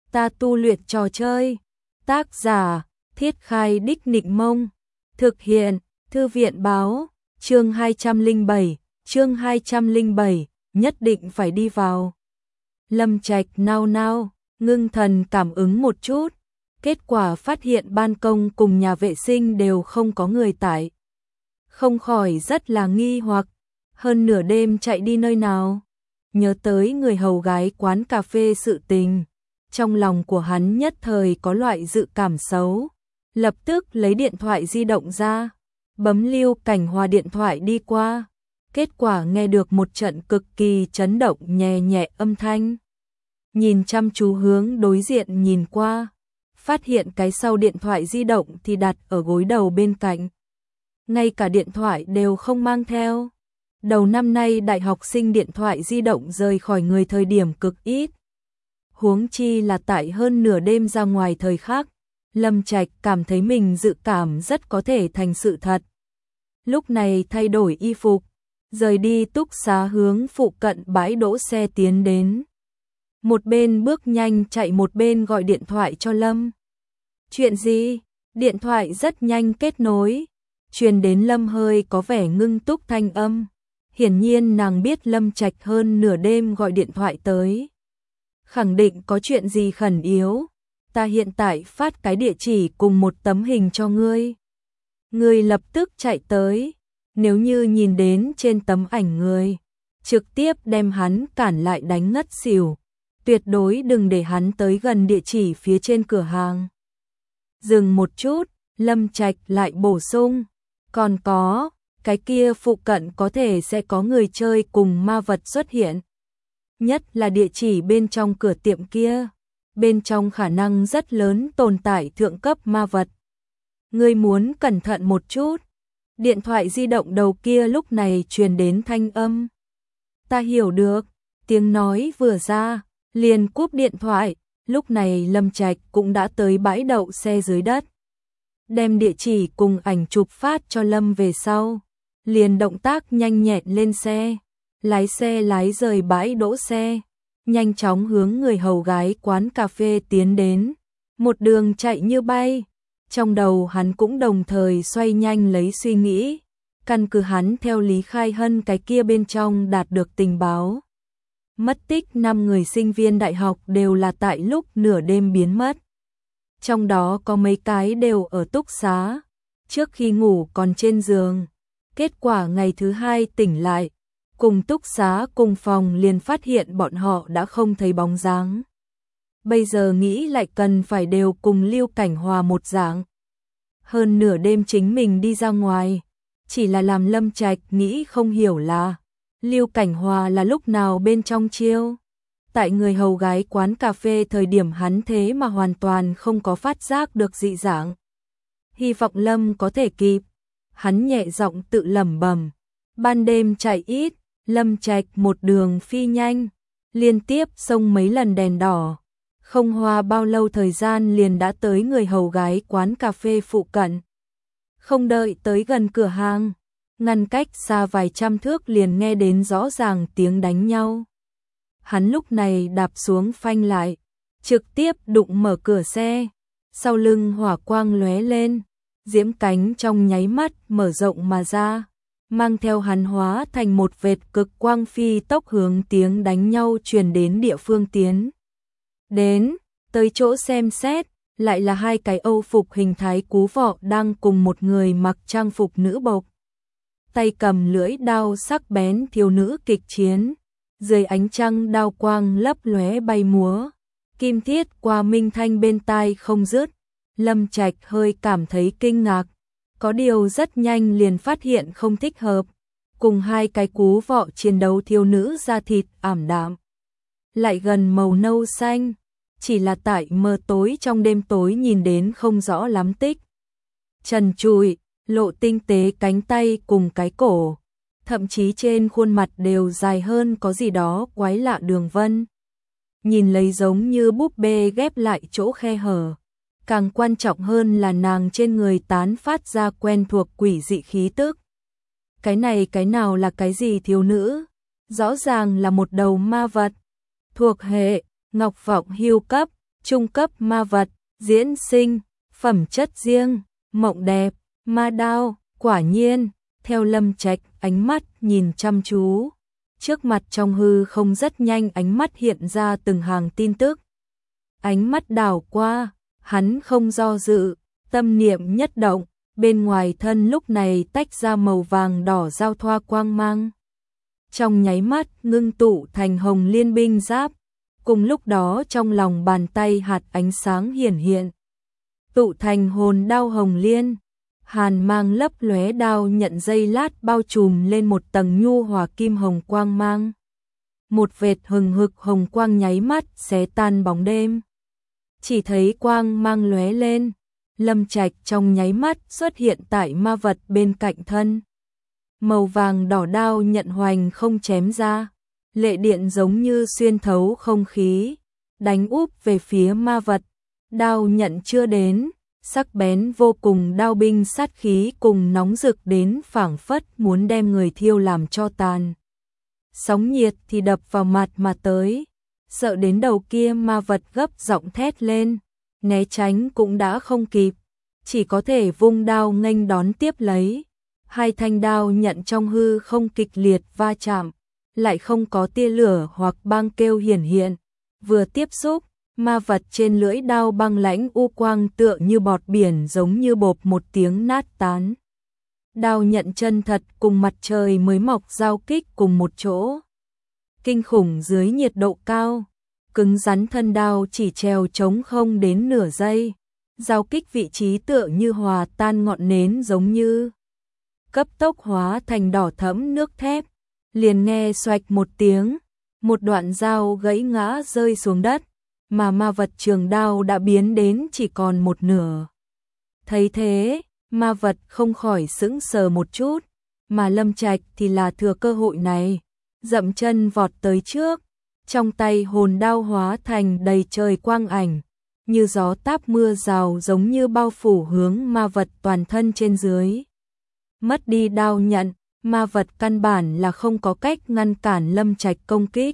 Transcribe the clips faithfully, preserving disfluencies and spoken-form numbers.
Ta tu luyện trò chơi. Tác giả: Thiết Khai Đích Nịnh Mông. Thực hiện: Thư viện báo. Chương hai trăm lẻ bảy, chương hai trăm lẻ bảy, nhất định phải đi vào. Lâm Trạch nao nao, ngưng thần cảm ứng một chút, kết quả phát hiện ban công cùng nhà vệ sinh đều không có người tại. Không khỏi rất là nghi hoặc, hơn nửa đêm chạy đi nơi nào? Nhớ tới người hầu gái quán cà phê sự tình, trong lòng của hắn nhất thời có loại dự cảm xấu, lập tức lấy điện thoại di động ra, bấm Lưu Cảnh Hòa điện thoại đi qua, kết quả nghe được một trận cực kỳ chấn động nhẹ nhẹ âm thanh. Nhìn chăm chú hướng đối diện nhìn qua, phát hiện cái sau điện thoại di động thì đặt ở gối đầu bên cạnh. Ngay cả điện thoại đều không mang theo. Đầu năm nay đại học sinh điện thoại di động rời khỏi người thời điểm cực ít. Huống chi là tại hơn nửa đêm ra ngoài thời khắc, Lâm Trạch cảm thấy mình dự cảm rất có thể thành sự thật. Lúc này thay đổi y phục, rời đi túc xá hướng phụ cận bãi đỗ xe tiến đến. Một bên bước nhanh chạy một bên gọi điện thoại cho Lâm. Chuyện gì? Điện thoại rất nhanh kết nối, truyền đến Lâm hơi có vẻ ngưng túc thanh âm. Hiển nhiên nàng biết Lâm Trạch hơn nửa đêm gọi điện thoại tới. Khẳng định có chuyện gì khẩn yếu. Ta hiện tại phát cái địa chỉ cùng một tấm hình cho ngươi. Ngươi lập tức chạy tới. Nếu như nhìn đến trên tấm ảnh người, trực tiếp đem hắn cản lại đánh ngất xỉu. Tuyệt đối đừng để hắn tới gần địa chỉ phía trên cửa hàng. Dừng một chút, Lâm Trạch lại bổ sung. Còn có, cái kia phụ cận có thể sẽ có người chơi cùng ma vật xuất hiện. Nhất là địa chỉ bên trong cửa tiệm kia. Bên trong khả năng rất lớn tồn tại thượng cấp ma vật. Ngươi muốn cẩn thận một chút. Điện thoại di động đầu kia lúc này truyền đến thanh âm. Ta hiểu được. Tiếng nói vừa ra, liền cúp điện thoại. Lúc này Lâm Trạch cũng đã tới bãi đậu xe dưới đất. Đem địa chỉ cùng ảnh chụp phát cho Lâm về sau. Liền động tác nhanh nhẹn lên xe. Lái xe lái rời bãi đỗ xe. Nhanh chóng hướng người hầu gái quán cà phê tiến đến. Một đường chạy như bay. Trong đầu hắn cũng đồng thời xoay nhanh lấy suy nghĩ. Căn cứ hắn theo Lý Khai Hân cái kia bên trong đạt được tình báo. Mất tích năm người sinh viên đại học đều là tại lúc nửa đêm biến mất. Trong đó có mấy cái đều ở túc xá. Trước khi ngủ còn trên giường. Kết quả ngày thứ hai tỉnh lại. Cùng túc xá cùng phòng liền phát hiện bọn họ đã không thấy bóng dáng. Bây giờ nghĩ lại cần phải đều cùng Lưu Cảnh Hòa một dạng. Hơn nửa đêm chính mình đi ra ngoài. Chỉ là làm Lâm Trạch nghĩ không hiểu là Lưu Cảnh Hòa là lúc nào bên trong chiêu. Tại người hầu gái quán cà phê thời điểm hắn thế mà hoàn toàn không có phát giác được dị dạng. Hy vọng Lâm có thể kịp. Hắn nhẹ giọng tự lẩm bẩm. Ban đêm chạy ít, Lâm Trạch một đường phi nhanh, liên tiếp xông mấy lần đèn đỏ. Không hoa bao lâu thời gian liền đã tới người hầu gái quán cà phê phụ cận. Không đợi tới gần cửa hàng, ngăn cách xa vài trăm thước liền nghe đến rõ ràng tiếng đánh nhau. Hắn lúc này đạp xuống phanh lại, trực tiếp đụng mở cửa xe, sau lưng hỏa quang lóe lên, diễm cánh trong nháy mắt mở rộng mà ra, mang theo hắn hóa thành một vệt cực quang phi tốc hướng tiếng đánh nhau truyền đến địa phương tiến. Đến, tới chỗ xem xét, lại là hai cái Âu phục hình thái cú vọ đang cùng một người mặc trang phục nữ bộc. Tay cầm lưỡi đao sắc bén thiếu nữ kịch chiến, dưới ánh trăng đao quang lấp lóe bay múa, kim thiết qua minh thanh bên tai không dứt. Lâm Trạch hơi cảm thấy kinh ngạc, có điều rất nhanh liền phát hiện không thích hợp, cùng hai cái cú vọ chiến đấu thiếu nữ da thịt ảm đạm, lại gần màu nâu xanh, chỉ là tại mờ tối trong đêm tối nhìn đến không rõ lắm tích. Trần trụi, lộ tinh tế cánh tay cùng cái cổ, thậm chí trên khuôn mặt đều dài hơn có gì đó quái lạ đường vân. Nhìn lấy giống như búp bê ghép lại chỗ khe hở. Càng quan trọng hơn là nàng trên người tán phát ra quen thuộc quỷ dị khí tức. Cái này cái nào là cái gì thiếu nữ? Rõ ràng là một đầu ma vật. Thuộc hệ, Ngọc Vọng Hưu cấp, trung cấp ma vật, diễn sinh, phẩm chất riêng, mộng đẹp, ma đao, quả nhiên, theo Lâm Trạch ánh mắt nhìn chăm chú. Trước mặt trong hư không rất nhanh ánh mắt hiện ra từng hàng tin tức. Ánh mắt đảo qua, hắn không do dự, tâm niệm nhất động, bên ngoài thân lúc này tách ra màu vàng đỏ giao thoa quang mang. Trong nháy mắt ngưng tụ thành hồng liên binh giáp, cùng lúc đó trong lòng bàn tay hạt ánh sáng hiển hiện. Tụ thành hồn đao hồng liên, hàn mang lấp lóe, đao nhận dây lát bao trùm lên một tầng nhu hòa kim hồng quang mang. Một vệt hừng hực hồng quang nháy mắt xé tan bóng đêm. Chỉ thấy quang mang lóe lên, Lâm Trạch trong nháy mắt xuất hiện tại ma vật bên cạnh thân. Màu vàng đỏ đao nhận hoành không chém ra, lệ điện giống như xuyên thấu không khí, đánh úp về phía ma vật. Đao nhận chưa đến, sắc bén vô cùng, đao binh sát khí cùng nóng rực đến phảng phất muốn đem người thiêu làm cho tàn. Sóng nhiệt thì đập vào mặt mà tới, sợ đến đầu kia ma vật gấp giọng thét lên, né tránh cũng đã không kịp, chỉ có thể vung đao nghênh đón tiếp lấy. Hai thanh đao nhận trong hư không kịch liệt va chạm, lại không có tia lửa hoặc băng kêu hiển hiện, vừa tiếp xúc, ma vật trên lưỡi đao băng lãnh u quang tựa như bọt biển giống như bộp một tiếng nát tán. Đao nhận chân thật cùng mặt trời mới mọc giao kích cùng một chỗ. Kinh khủng dưới nhiệt độ cao, cứng rắn thân đao chỉ treo trống không đến nửa giây, giao kích vị trí tựa như hòa tan ngọn nến giống như. Cấp tốc hóa thành đỏ thẫm nước thép, liền nghe xoạch một tiếng, một đoạn dao gãy ngã rơi xuống đất, mà ma vật trường đao đã biến đến chỉ còn một nửa. Thấy thế, ma vật không khỏi sững sờ một chút, mà Lâm Trạch thì là thừa cơ hội này, dậm chân vọt tới trước, trong tay hồn đao hóa thành đầy trời quang ảnh, như gió táp mưa rào giống như bao phủ hướng ma vật toàn thân trên dưới. Mất đi đao nhận, ma vật căn bản là không có cách ngăn cản Lâm Trạch công kích.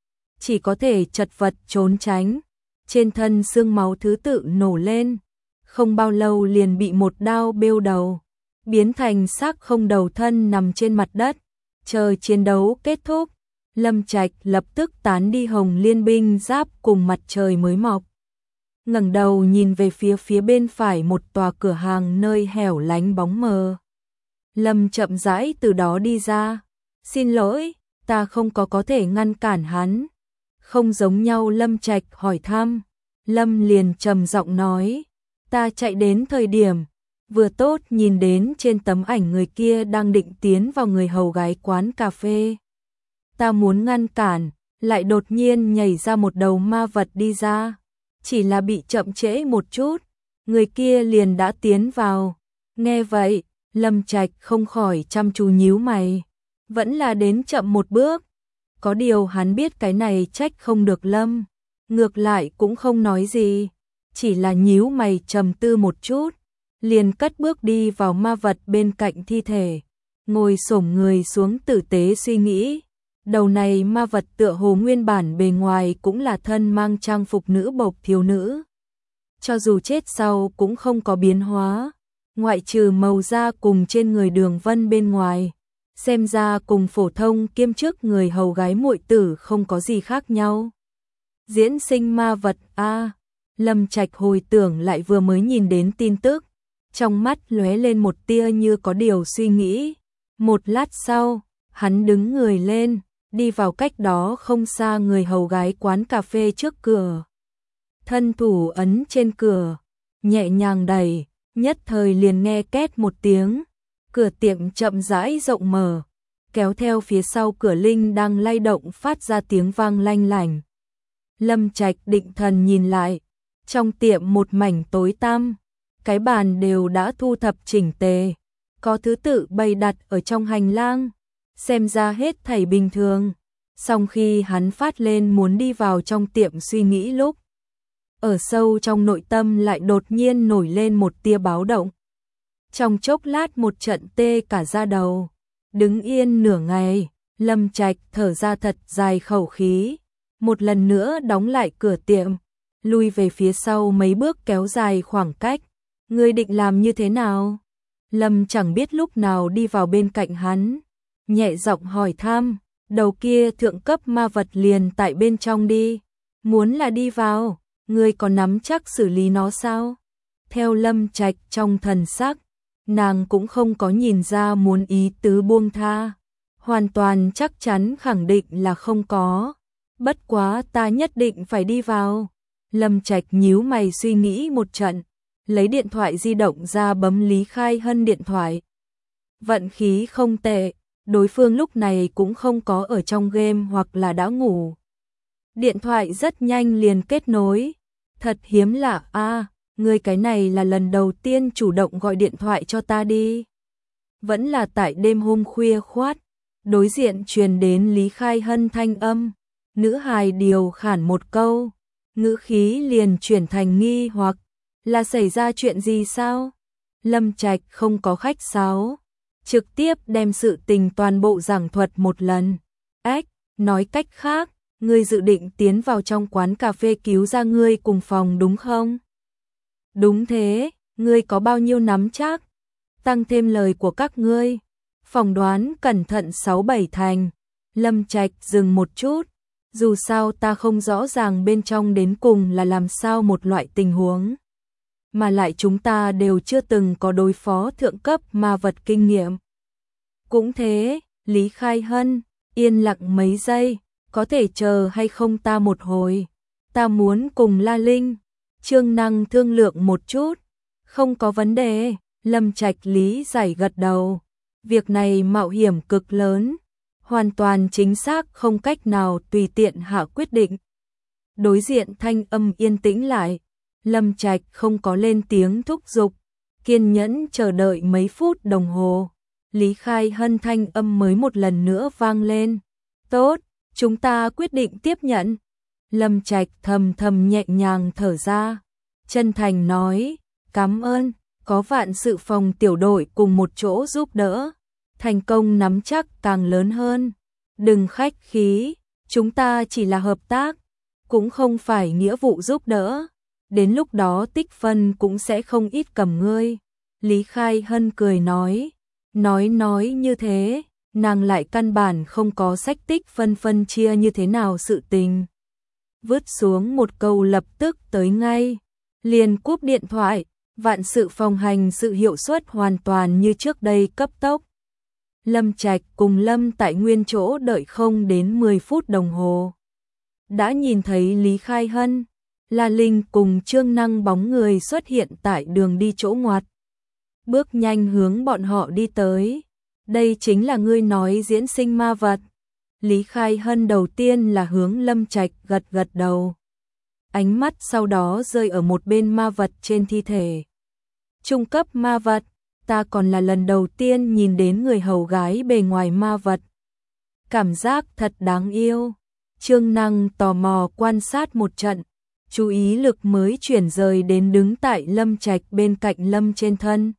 Chỉ có thể chật vật trốn tránh, trên thân xương máu thứ tự nổ lên, không bao lâu liền bị một đao bêu đầu, biến thành xác không đầu thân nằm trên mặt đất. Chờ chiến đấu kết thúc, Lâm Trạch lập tức tán đi hồng liên binh giáp cùng mặt trời mới mọc. Ngẩng đầu nhìn về phía phía bên phải một tòa cửa hàng nơi hẻo lánh bóng mờ. Lâm chậm rãi từ đó đi ra. Xin lỗi, ta không có có thể ngăn cản hắn. Không giống nhau, Lâm Trạch hỏi thăm. Lâm liền trầm giọng nói, ta chạy đến thời điểm vừa tốt nhìn đến trên tấm ảnh người kia đang định tiến vào người hầu gái quán cà phê. Ta muốn ngăn cản, lại đột nhiên nhảy ra một đầu ma vật đi ra. Chỉ là bị chậm trễ một chút, người kia liền đã tiến vào. Nghe vậy, Lâm Trạch không khỏi chăm chú nhíu mày, vẫn là đến chậm một bước. Có điều hắn biết cái này trách không được Lâm, ngược lại cũng không nói gì, chỉ là nhíu mày trầm tư một chút, liền cất bước đi vào ma vật bên cạnh thi thể, ngồi xổm người xuống tử tế suy nghĩ. Đầu này ma vật tựa hồ nguyên bản bề ngoài cũng là thân mang trang phục nữ bộc thiếu nữ, cho dù chết sau cũng không có biến hóa, ngoại trừ màu da cùng trên người đường vân bên ngoài, xem ra cùng phổ thông kiêm chức người hầu gái muội tử không có gì khác nhau. Diễn sinh ma vật a, Lâm Trạch hồi tưởng lại vừa mới nhìn đến tin tức, trong mắt lóe lên một tia như có điều suy nghĩ. Một lát sau, hắn đứng người lên, đi vào cách đó không xa người hầu gái quán cà phê trước cửa. Thân thủ ấn trên cửa, nhẹ nhàng đẩy, nhất thời liền nghe két một tiếng, cửa tiệm chậm rãi rộng mở, kéo theo phía sau cửa linh đang lay động phát ra tiếng vang lanh lảnh. Lâm Trạch định thần nhìn lại, trong tiệm một mảnh tối tăm, cái bàn đều đã thu thập chỉnh tề, có thứ tự bày đặt ở trong hành lang, xem ra hết thảy bình thường. Song khi hắn phát lên muốn đi vào trong tiệm suy nghĩ lúc, ở sâu trong nội tâm lại đột nhiên nổi lên một tia báo động. Trong chốc lát một trận tê cả da đầu, đứng yên nửa ngày, Lâm Trạch thở ra thật dài khẩu khí, một lần nữa đóng lại cửa tiệm, lui về phía sau mấy bước kéo dài khoảng cách. Ngươi định làm như thế nào? Lâm chẳng biết lúc nào đi vào bên cạnh hắn, nhẹ giọng hỏi thăm, đầu kia thượng cấp ma vật liền tại bên trong đi. Muốn là đi vào, ngươi có nắm chắc xử lý nó sao? Theo Lâm Trạch trong thần sắc, nàng cũng không có nhìn ra muốn ý tứ buông tha. Hoàn toàn chắc chắn khẳng định là không có. Bất quá ta nhất định phải đi vào. Lâm Trạch nhíu mày suy nghĩ một trận, lấy điện thoại di động ra bấm Lý Khai Hân điện thoại. Vận khí không tệ, đối phương lúc này cũng không có ở trong game hoặc là đã ngủ. Điện thoại rất nhanh liền kết nối. Thật hiếm lạ a, ngươi cái này là lần đầu tiên chủ động gọi điện thoại cho ta đi. Vẫn là tại đêm hôm khuya khoát, đối diện truyền đến Lý Khai Hân thanh âm, nữ hài điều khản một câu, ngữ khí liền chuyển thành nghi hoặc, là xảy ra chuyện gì sao? Lâm Trạch không có khách sáo, trực tiếp đem sự tình toàn bộ giảng thuật một lần. Ách, nói cách khác, ngươi dự định tiến vào trong quán cà phê cứu ra ngươi cùng phòng đúng không? Đúng thế, ngươi có bao nhiêu nắm chắc? Tăng thêm lời của các ngươi, phỏng đoán cẩn thận sáu bảy thành. Lâm Trạch dừng một chút, dù sao ta không rõ ràng bên trong đến cùng là làm sao một loại tình huống. Mà lại chúng ta đều chưa từng có đối phó thượng cấp ma vật kinh nghiệm. Cũng thế, Lý Khai Hân, yên lặng mấy giây, có thể chờ hay không ta một hồi. Ta muốn cùng La Linh, Trương Năng thương lượng một chút. Không có vấn đề, Lâm Trạch lý giải gật đầu. Việc này mạo hiểm cực lớn, hoàn toàn chính xác không cách nào tùy tiện hạ quyết định. Đối diện thanh âm yên tĩnh lại, Lâm Trạch không có lên tiếng thúc giục, kiên nhẫn chờ đợi mấy phút đồng hồ. Lý Khai Hân thanh âm mới một lần nữa vang lên. Tốt, chúng ta quyết định tiếp nhận. Lâm Trạch thầm thầm nhẹ nhàng thở ra, chân thành nói, cảm ơn, có vạn sự phòng tiểu đội cùng một chỗ giúp đỡ, thành công nắm chắc càng lớn hơn. Đừng khách khí, chúng ta chỉ là hợp tác, cũng không phải nghĩa vụ giúp đỡ. Đến lúc đó tích phân cũng sẽ không ít cầm ngươi. Lý Khai Hân cười nói, nói nói như thế, nàng lại căn bản không có sách tích phân phân chia như thế nào sự tình. Vứt xuống một câu lập tức tới ngay, liền cúp điện thoại, vạn sự phòng hành sự hiệu suất hoàn toàn như trước đây cấp tốc. Lâm Trạch cùng Lâm tại nguyên chỗ đợi không đến mười phút đồng hồ. Đã nhìn thấy Lý Khai Hân, La Linh cùng Trương Năng bóng người xuất hiện tại đường đi chỗ ngoặt. Bước nhanh hướng bọn họ đi tới. Đây chính là ngươi nói diễn sinh ma vật. Lý Khai Hân đầu tiên là hướng Lâm Trạch gật gật đầu. Ánh mắt sau đó rơi ở một bên ma vật trên thi thể. Trung cấp ma vật, ta còn là lần đầu tiên nhìn đến người hầu gái bề ngoài ma vật. Cảm giác thật đáng yêu. Trương Năng tò mò quan sát một trận, chú ý lực mới chuyển rời đến đứng tại Lâm Trạch bên cạnh Lâm trên thân.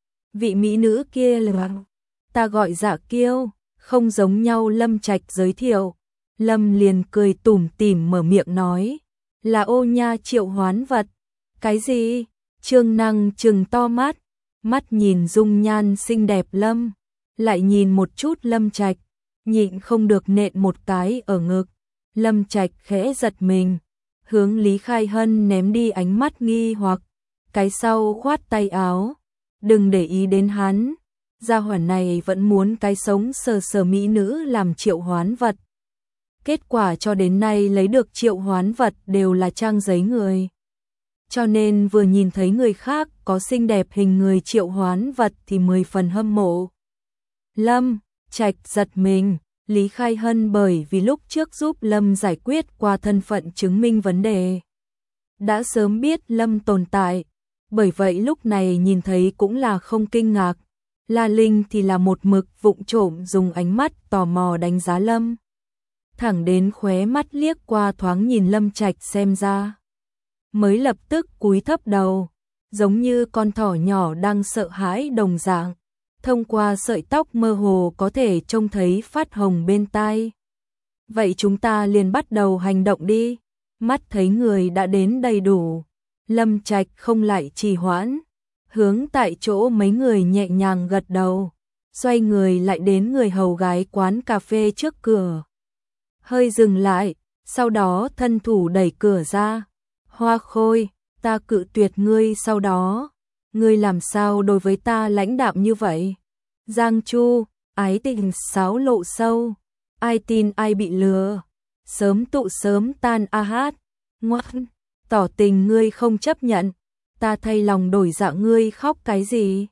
Vị mỹ nữ kia là ta gọi Dạ Kiêu, không giống nhau. Lâm Trạch giới thiệu. Lâm liền cười tủm tỉm mở miệng nói, là ô nha triệu hoán vật. Cái gì? Trương Năng trừng to mắt, mắt nhìn dung nhan xinh đẹp Lâm, lại nhìn một chút Lâm Trạch, nhịn không được nện một cái ở ngực. Lâm Trạch khẽ giật mình, hướng Lý Khai Hân ném đi ánh mắt nghi hoặc, cái sau khoát tay áo, đừng để ý đến hắn, gia hỏa này vẫn muốn cái sống sờ sờ mỹ nữ làm triệu hoán vật. Kết quả cho đến nay lấy được triệu hoán vật đều là trang giấy người. Cho nên vừa nhìn thấy người khác có xinh đẹp hình người triệu hoán vật thì mười phần hâm mộ. Lâm Trạch giật mình, Lý Khai Hân bởi vì lúc trước giúp Lâm giải quyết qua thân phận chứng minh vấn đề. Đã sớm biết Lâm tồn tại, bởi vậy lúc này nhìn thấy cũng là không kinh ngạc. La Linh thì là một mực vụng trộm dùng ánh mắt tò mò đánh giá Lâm. Thẳng đến khóe mắt liếc qua thoáng nhìn Lâm Trạch xem ra. Mới lập tức cúi thấp đầu, giống như con thỏ nhỏ đang sợ hãi đồng dạng. Thông qua sợi tóc mơ hồ có thể trông thấy phát hồng bên tai. Vậy chúng ta liền bắt đầu hành động đi. mắt thấy người đã đến đầy đủ, Lâm Trạch không lại trì hoãn, hướng tại chỗ mấy người nhẹ nhàng gật đầu, xoay người lại đến người hầu gái quán cà phê trước cửa. Hơi dừng lại, sau đó thân thủ đẩy cửa ra. Hoa Khôi, ta cự tuyệt ngươi sau đó. Ngươi làm sao đối với ta lãnh đạm như vậy? Giang Chu, ái tình sáo lộ sâu. Ai tin ai bị lừa. Sớm tụ sớm tan a hát. Ngoan, tỏ tình ngươi không chấp nhận. Ta thay lòng đổi dạ ngươi khóc cái gì?